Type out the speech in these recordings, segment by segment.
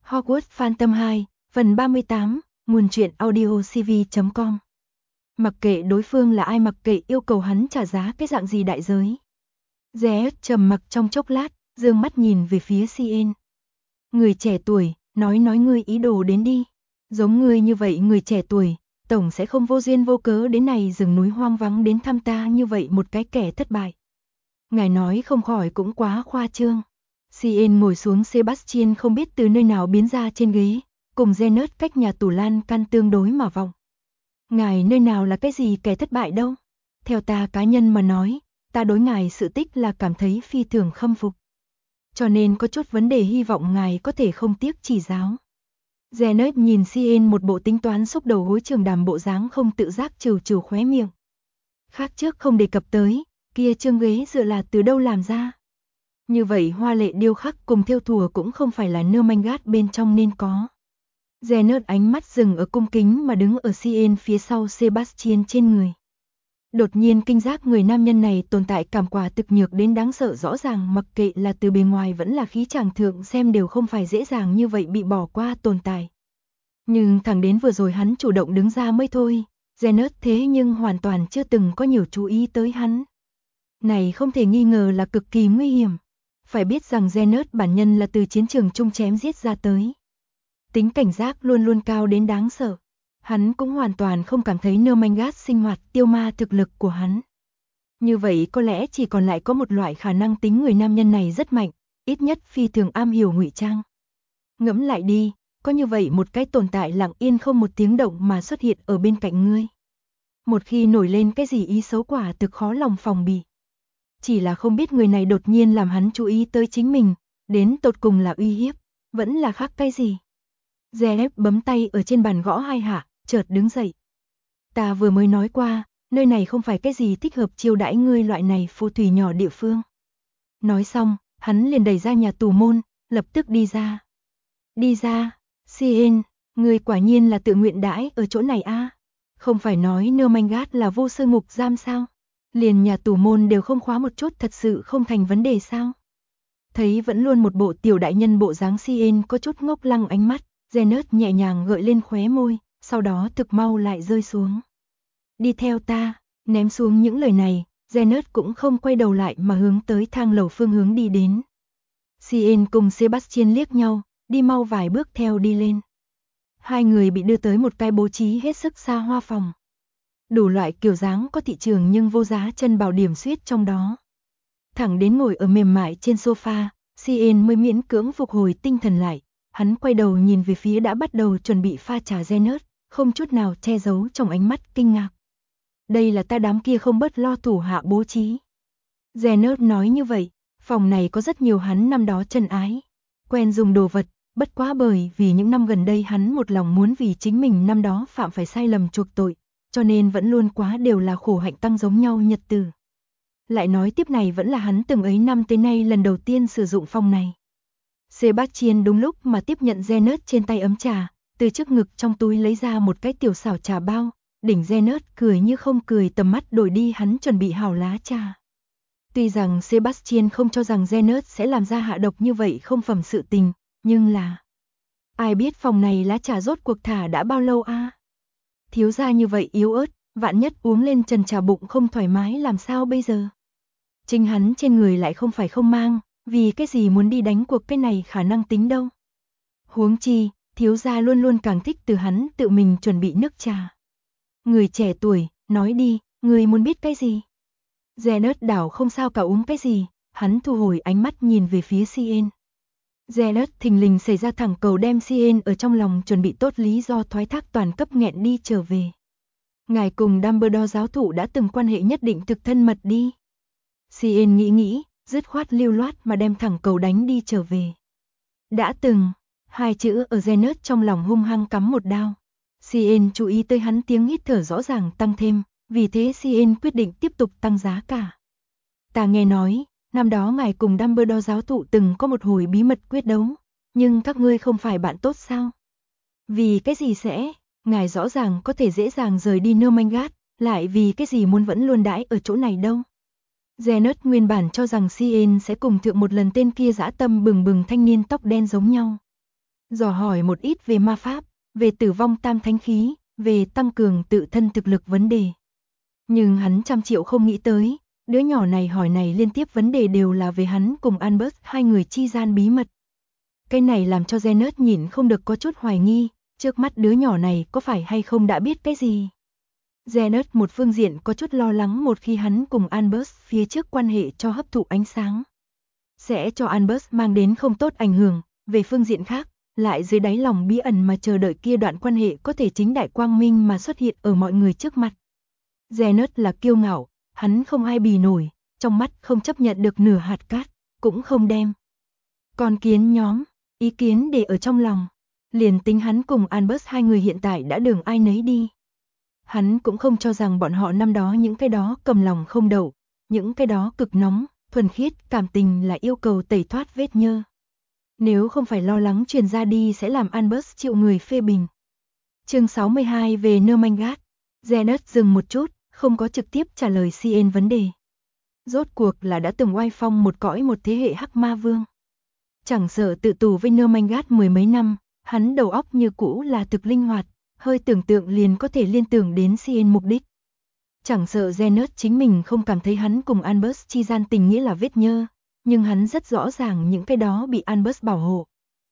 Hogwarts Phantom 2, phần 38, nguồn truyện audio cv.com. Mặc kệ đối phương là ai, mặc kệ yêu cầu hắn trả giá cái dạng gì đại giới. Zeus trầm mặc trong chốc lát, dương mắt nhìn về phía Cien. Người trẻ tuổi, nói ngươi ý đồ đến đi. Giống ngươi như vậy người trẻ tuổi, tổng sẽ không vô duyên vô cớ đến này rừng núi hoang vắng đến thăm ta như vậy một cái kẻ thất bại. Ngài nói không khỏi cũng quá khoa trương. Cien ngồi xuống, Sebastian không biết từ nơi nào biến ra trên ghế, cùng Zeus cách nhà tủ lan can tương đối mà vọng. Ngài nơi nào là cái gì kẻ thất bại đâu. Theo ta cá nhân mà nói, ta đối ngài sự tích là cảm thấy phi thường khâm phục. Cho nên có chút vấn đề hy vọng ngài có thể không tiếc chỉ giáo. Zeus nhìn Cien một bộ tính toán xúc đầu gối trường đàm bộ dáng, không tự giác trừ khóe miệng. Khác trước không đề cập tới, kia chương ghế dựa là từ đâu làm ra. Như vậy hoa lệ điêu khắc cùng thêu thùa cũng không phải là nơ manh gát bên trong nên có. Zeus ánh mắt dừng ở cung kính mà đứng ở Cien phía sau Sebastian trên người. Đột nhiên kinh giác người nam nhân này tồn tại cảm quả thực nhược đến đáng sợ, rõ ràng mặc kệ là từ bề ngoài vẫn là khí chàng thượng xem đều không phải dễ dàng như vậy bị bỏ qua tồn tại. Nhưng thẳng đến vừa rồi hắn chủ động đứng ra mới thôi, Zeus thế nhưng hoàn toàn chưa từng có nhiều chú ý tới hắn. Này không thể nghi ngờ là cực kỳ nguy hiểm. Phải biết rằng Zeus bản nhân là từ chiến trường chung chém giết ra tới. Tính cảnh giác luôn luôn cao đến đáng sợ. Hắn cũng hoàn toàn không cảm thấy nơ manh gát sinh hoạt tiêu ma thực lực của hắn. Như vậy có lẽ chỉ còn lại có một loại khả năng, tính người nam nhân này rất mạnh, ít nhất phi thường am hiểu ngụy trang. Ngẫm lại đi, có như vậy một cái tồn tại lặng yên không một tiếng động mà xuất hiện ở bên cạnh ngươi. Một khi nổi lên cái gì ý xấu quả thực khó lòng phòng bị. Chỉ là không biết người này đột nhiên làm hắn chú ý tới chính mình, đến tột cùng là uy hiếp, vẫn là khác cái gì. Zeus bấm tay ở trên bàn gõ hai hạ, chợt đứng dậy. Ta vừa mới nói qua, nơi này không phải cái gì thích hợp chiêu đãi ngươi loại này phù thủy nhỏ địa phương. Nói xong, hắn liền đẩy ra nhà tù môn, lập tức đi ra. Đi ra, Cien, ngươi quả nhiên là tự nguyện đãi ở chỗ này a? Không phải nói nơ manh gát là vô sư ngục giam sao? Liền nhà tù môn đều không khóa một chút thật sự không thành vấn đề sao? Thấy vẫn luôn một bộ tiểu đại nhân bộ dáng, Cien có chút ngốc lăng ánh mắt, Zeus nhẹ nhàng gợi lên khóe môi, sau đó thực mau lại rơi xuống. Đi theo ta, ném xuống những lời này, Zeus cũng không quay đầu lại mà hướng tới thang lầu phương hướng đi đến. Cien cùng Sebastian liếc nhau, đi mau vài bước theo đi lên. Hai người bị đưa tới một cái bố trí hết sức xa hoa phòng. Đủ loại kiểu dáng có thị trường nhưng vô giá chân bảo điểm xuyết trong đó. Thẳng đến ngồi ở mềm mại trên sofa, Cien mới miễn cưỡng phục hồi tinh thần lại. Hắn quay đầu nhìn về phía đã bắt đầu chuẩn bị pha trà Zeus, không chút nào che giấu trong ánh mắt kinh ngạc. Đây là ta đám kia không bớt lo thủ hạ bố trí. Zeus nói như vậy, phòng này có rất nhiều hắn năm đó trân ái, quen dùng đồ vật, bất quá bởi vì những năm gần đây hắn một lòng muốn vì chính mình năm đó phạm phải sai lầm chuộc tội, cho nên vẫn luôn quá đều là khổ hạnh tăng giống nhau nhật từ. Lại nói tiếp này vẫn là hắn từng ấy năm tới nay lần đầu tiên sử dụng phòng này. Sebastian đúng lúc mà tiếp nhận Zeus trên tay ấm trà, từ trước ngực trong túi lấy ra một cái tiểu xảo trà bao, đỉnh Zeus cười như không cười, tầm mắt đổi đi hắn chuẩn bị hảo lá trà. Tuy rằng Sebastian không cho rằng Zeus sẽ làm ra hạ độc như vậy không phẩm sự tình, nhưng là... Ai biết phòng này lá trà rốt cuộc thả đã bao lâu a? Thiếu gia như vậy yếu ớt, vạn nhất uống lên trần trà bụng không thoải mái làm sao bây giờ? Chính hắn trên người lại không phải không mang, vì cái gì muốn đi đánh cuộc cái này khả năng tính đâu. Huống chi, thiếu gia luôn luôn càng thích từ hắn tự mình chuẩn bị nước trà. Người trẻ tuổi, nói đi, người muốn biết cái gì? Zeus đảo không sao cả, uống cái gì? Hắn thu hồi ánh mắt nhìn về phía Cien. Zeus thình lình xảy ra thẳng cầu đem Cien ở trong lòng chuẩn bị tốt lý do thoái thác toàn cấp nghẹn đi trở về. Ngài cùng Dumbledore giáo thụ đã từng quan hệ nhất định thực thân mật đi. Cien nghĩ, dứt khoát lưu loát mà đem thẳng cầu đánh đi trở về. Đã từng, hai chữ ở Zeus trong lòng hung hăng cắm một đao. Cien chú ý tới hắn tiếng hít thở rõ ràng tăng thêm, vì thế Cien quyết định tiếp tục tăng giá cả. Ta nghe nói, năm đó ngài cùng Dumbledore giáo thụ từng có một hồi bí mật quyết đấu, nhưng các ngươi không phải bạn tốt sao? Vì cái gì sẽ, ngài rõ ràng có thể dễ dàng rời đi nơ manh gát, lại vì cái gì muốn vẫn luôn đãi ở chỗ này đâu? Zeus nguyên bản cho rằng Cien sẽ cùng thượng một lần tên kia dã tâm bừng bừng thanh niên tóc đen giống nhau. dò hỏi một ít về ma pháp, về tử vong tam thánh khí, về tăng cường tự thân thực lực vấn đề. Nhưng hắn trăm triệu không nghĩ tới, đứa nhỏ này hỏi này liên tiếp vấn đề đều là về hắn cùng Albert hai người chi gian bí mật. Cái này làm cho Zenet nhìn không được có chút hoài nghi, trước mắt đứa nhỏ này có phải hay không đã biết cái gì. Zenet một phương diện có chút lo lắng một khi hắn cùng Albert phía trước quan hệ cho hấp thụ ánh sáng, sẽ cho Albert mang đến không tốt ảnh hưởng, về phương diện khác, lại dưới đáy lòng bí ẩn mà chờ đợi kia đoạn quan hệ có thể chính đại quang minh mà xuất hiện ở mọi người trước mặt. Zenet là kiêu ngạo, hắn không ai bì nổi, trong mắt không chấp nhận được nửa hạt cát, cũng không đem con kiến nhóm, ý kiến để ở trong lòng. Liền tính hắn cùng Albert hai người hiện tại đã đường ai nấy đi. Hắn cũng không cho rằng bọn họ năm đó những cái đó cầm lòng không đậu, những cái đó cực nóng, thuần khiết, cảm tình là yêu cầu tẩy thoát vết nhơ. Nếu không phải lo lắng truyền ra đi sẽ làm Albert chịu người phê bình. Chương 62 về Nermangat. Zenet dừng một chút, không có trực tiếp trả lời CN vấn đề. Rốt cuộc là đã từng oai phong một cõi một thế hệ hắc ma vương. Chẳng sợ tự tù với Nermangat mười mấy năm, hắn đầu óc như cũ là thực linh hoạt, hơi tưởng tượng liền có thể liên tưởng đến CN mục đích. Chẳng sợ Zenet chính mình không cảm thấy hắn cùng Albert chi gian tình nghĩa là vết nhơ, nhưng hắn rất rõ ràng những cái đó bị Albert bảo hộ.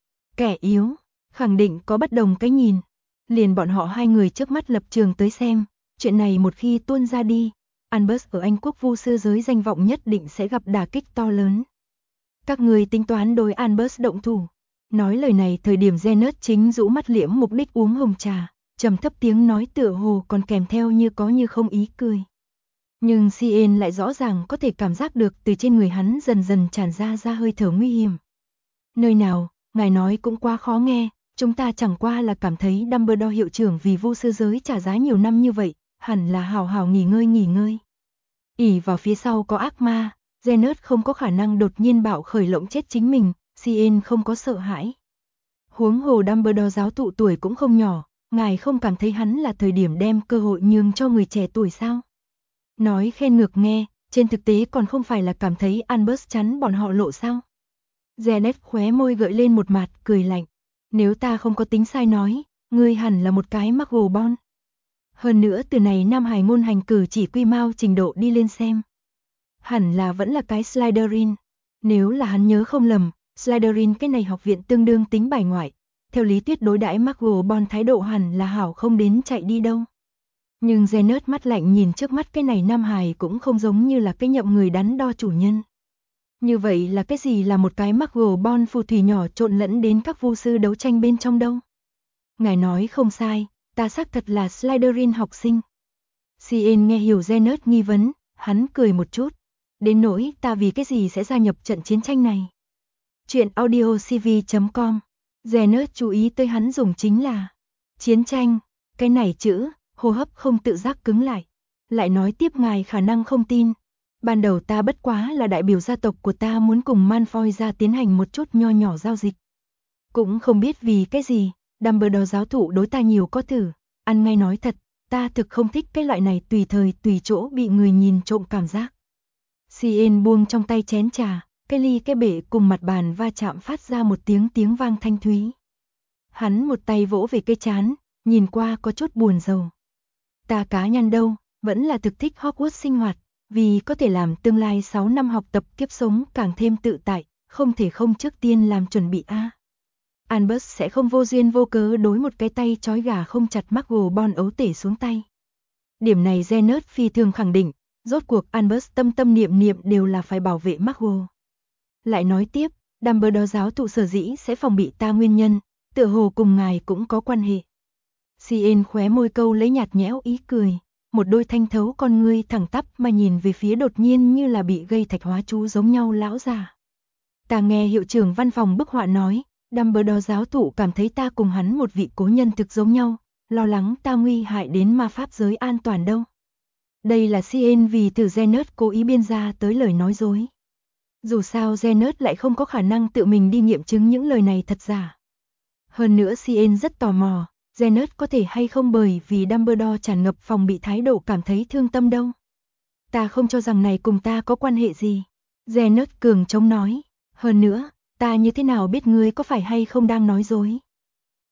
Kẻ yếu, khẳng định có bất đồng cái nhìn. Liền bọn họ hai người trước mắt lập trường tới xem, chuyện này một khi tuôn ra đi, Albert ở Anh quốc vu sư giới danh vọng nhất định sẽ gặp đả kích to lớn. Các người tính toán đối Albert động thủ. Nói lời này thời điểm Zenet chính rũ mắt liễm mục đích uống hồng trà, trầm thấp tiếng nói tựa hồ còn kèm theo như có như không ý cười. Nhưng CN lại rõ ràng có thể cảm giác được từ trên người hắn dần dần tràn ra hơi thở nguy hiểm. Nơi nào, ngài nói cũng quá khó nghe, chúng ta chẳng qua là cảm thấy Dumbledore hiệu trưởng vì vu sư giới trả giá nhiều năm như vậy, hẳn là hào hào nghỉ ngơi. Ỷ vào phía sau có ác ma, Zenet không có khả năng đột nhiên bạo khởi lộng chết chính mình, CN không có sợ hãi. Huống hồ Dumbledore giáo thụ tuổi cũng không nhỏ, ngài không cảm thấy hắn là thời điểm đem cơ hội nhường cho người trẻ tuổi sao? Nói khen ngược nghe, trên thực tế còn không phải là cảm thấy Albert chắn bọn họ lộ sao? Zenet khóe môi gợi lên một mặt cười lạnh. Nếu ta không có tính sai nói, ngươi hẳn là một cái Muggle. Hơn nữa từ này Nam Hải ngôn hành cử chỉ quy mau trình độ đi lên xem. Hẳn là vẫn là cái Slytherin. Nếu là hắn nhớ không lầm, Slytherin cái này học viện tương đương tính bài ngoại. Theo lý thuyết đối đãi Muggle thái độ hẳn là hảo không đến chạy đi đâu. Nhưng Zenet mắt lạnh nhìn trước mắt cái này Nam Hải cũng không giống như là cái nhậm người đắn đo chủ nhân. Như vậy là cái gì là một cái Muggle phù thủy nhỏ trộn lẫn đến các vu sư đấu tranh bên trong đâu? Ngài nói không sai, ta xác thật là Slytherin học sinh. CN nghe hiểu Zenet nghi vấn, hắn cười một chút. Đến nỗi ta vì cái gì sẽ gia nhập trận chiến tranh này? Chuyện audiocv.com. Zenet chú ý tới hắn dùng chính là chiến tranh, cái này chữ, hô hấp không tự giác cứng lại. Lại nói tiếp ngài khả năng không tin. Ban đầu ta bất quá là đại biểu gia tộc của ta muốn cùng Malfoy ra tiến hành một chút nho nhỏ giao dịch. Cũng không biết vì cái gì, Dumbledore giáo thụ đối ta nhiều có thử, ăn ngay nói thật, ta thực không thích cái loại này tùy thời tùy chỗ bị người nhìn trộm cảm giác. CN buông trong tay chén trà, cái ly cái bể cùng mặt bàn va chạm phát ra một tiếng vang thanh thúy. Hắn một tay vỗ về cây trán, nhìn qua có chút buồn rầu. Ta cá nhân đâu, vẫn là thực thích Hogwarts sinh hoạt, vì có thể làm tương lai 6 năm học tập kiếp sống càng thêm tự tại, không thể không trước tiên làm chuẩn bị a. Albert sẽ không vô duyên vô cớ đối một cái tay trói gà không chặt Muggle ấu tể xuống tay. Điểm này Zenet phi thường khẳng định, rốt cuộc Albert tâm niệm đều là phải bảo vệ Muggle. Lại nói tiếp, Dumbledore giáo thụ sở dĩ sẽ phòng bị ta nguyên nhân, tựa hồ cùng ngài cũng có quan hệ. CN khóe môi câu lấy nhạt nhẽo ý cười, một đôi thanh thấu con ngươi thẳng tắp mà nhìn về phía đột nhiên như là bị gây thạch hóa chú giống nhau lão già. Ta nghe hiệu trưởng văn phòng bức họa nói, Dumbledore giáo thụ cảm thấy ta cùng hắn một vị cố nhân thực giống nhau, lo lắng ta nguy hại đến ma pháp giới an toàn đâu. Đây là CN vì từ Zenet cố ý biên ra tới lời nói dối. Dù sao Zenet lại không có khả năng tự mình đi nghiệm chứng những lời này thật giả. Hơn nữa CN rất tò mò, Zenet có thể hay không bởi vì Dumbledore tràn ngập phòng bị thái độ cảm thấy thương tâm đâu. Ta không cho rằng này cùng ta có quan hệ gì. Zenet cường chống nói, hơn nữa, ta như thế nào biết ngươi có phải hay không đang nói dối.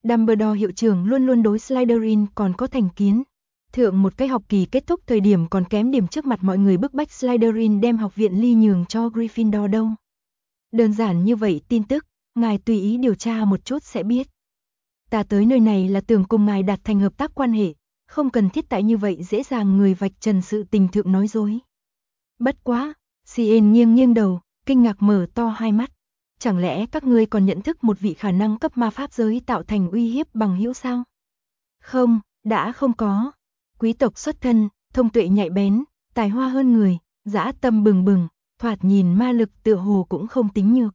Dumbledore hiệu trưởng luôn luôn đối Slytherin còn có thành kiến. Thượng một cái học kỳ kết thúc thời điểm còn kém điểm trước mặt mọi người bức bách Slytherin đem học viện Ly nhường cho Gryffindor đâu. Đơn giản như vậy tin tức, ngài tùy ý điều tra một chút sẽ biết. Ta tới nơi này là tưởng cùng ngài đạt thành hợp tác quan hệ, không cần thiết tại như vậy dễ dàng người vạch trần sự tình thượng nói dối. Bất quá, Cien nghiêng nghiêng đầu, kinh ngạc mở to hai mắt. Chẳng lẽ các ngươi còn nhận thức một vị khả năng cấp ma pháp giới tạo thành uy hiếp bằng hữu sao? Không, đã không có. Quý tộc xuất thân, thông tuệ nhạy bén, tài hoa hơn người, dã tâm bừng bừng, thoạt nhìn ma lực tựa hồ cũng không tính nhược.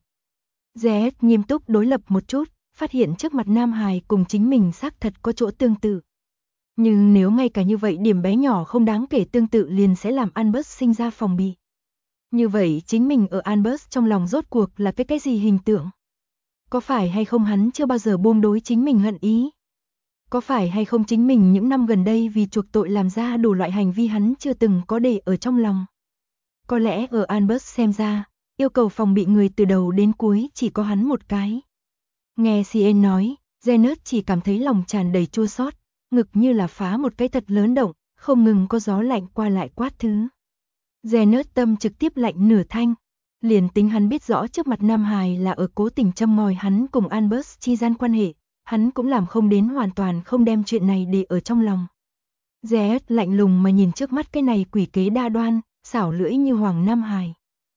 Z nghiêm túc đối lập một chút, phát hiện trước mặt Nam Hải cùng chính mình xác thật có chỗ tương tự. Nhưng nếu ngay cả như vậy điểm bé nhỏ không đáng kể tương tự liền sẽ làm Albus sinh ra phòng bị. Như vậy chính mình ở Albus trong lòng rốt cuộc là cái gì hình tượng? Có phải hay không hắn chưa bao giờ buông đối chính mình hận ý? Có phải hay không chính mình những năm gần đây vì chuộc tội làm ra đủ loại hành vi hắn chưa từng có để ở trong lòng? Có lẽ ở Albus xem ra, yêu cầu phòng bị người từ đầu đến cuối chỉ có hắn một cái. Nghe Cien nói, Zenet chỉ cảm thấy lòng tràn đầy chua xót, ngực như là phá một cái thật lớn động, không ngừng có gió lạnh qua lại quát thứ. Zenet tâm trực tiếp lạnh nửa thanh, liền tính hắn biết rõ trước mặt Nam Hải là ở cố tình châm ngòi hắn cùng Albus chi gian quan hệ, hắn cũng làm không đến hoàn toàn không đem chuyện này để ở trong lòng. Zenet lạnh lùng mà nhìn trước mắt cái này quỷ kế đa đoan, xảo lưỡi như Hoàng Nam Hải.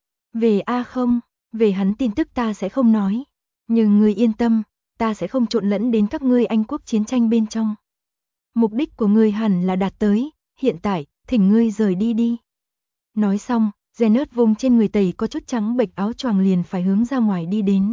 Về không, về hắn tin tức ta sẽ không nói, nhưng ngươi yên tâm, ta sẽ không trộn lẫn đến các ngươi Anh quốc chiến tranh bên trong. Mục đích của ngươi hẳn là đạt tới, hiện tại, thỉnh ngươi rời đi đi. Nói xong, Zenet vùng trên người tẩy có chút trắng bệch áo choàng liền phải hướng ra ngoài đi đến.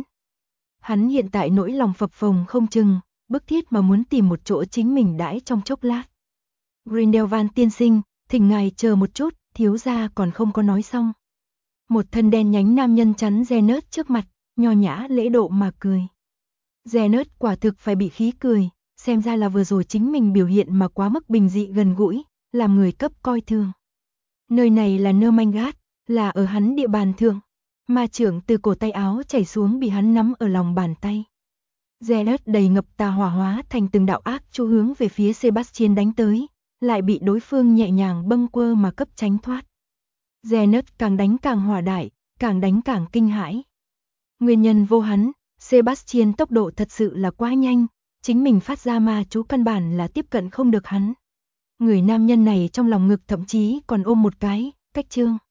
Hắn hiện tại nỗi lòng phập phồng không chừng, bức thiết mà muốn tìm một chỗ chính mình đãi trong chốc lát. Grindelwald tiên sinh, thỉnh ngài chờ một chút, thiếu gia còn không có nói xong. Một thân đen nhánh nam nhân chắn Zenet trước mặt, nho nhã lễ độ mà cười. Zenet quả thực phải bị khí cười, xem ra là vừa rồi chính mình biểu hiện mà quá mức bình dị gần gũi, làm người cấp coi thường. Nơi này là Nermangat, là ở hắn địa bàn thượng. Ma trưởng từ cổ tay áo chảy xuống bị hắn nắm ở lòng bàn tay. Zenet đầy ngập tà hỏa hóa thành từng đạo ác chu hướng về phía Sebastian đánh tới, lại bị đối phương nhẹ nhàng bâng quơ mà cấp tránh thoát. Zenet càng đánh càng hỏa đại, càng đánh càng kinh hãi. Nguyên nhân vô hắn, Sebastian tốc độ thật sự là quá nhanh, chính mình phát ra ma chú căn bản là tiếp cận không được hắn. Người nam nhân này trong lòng ngực thậm chí còn ôm một cái, cách trương.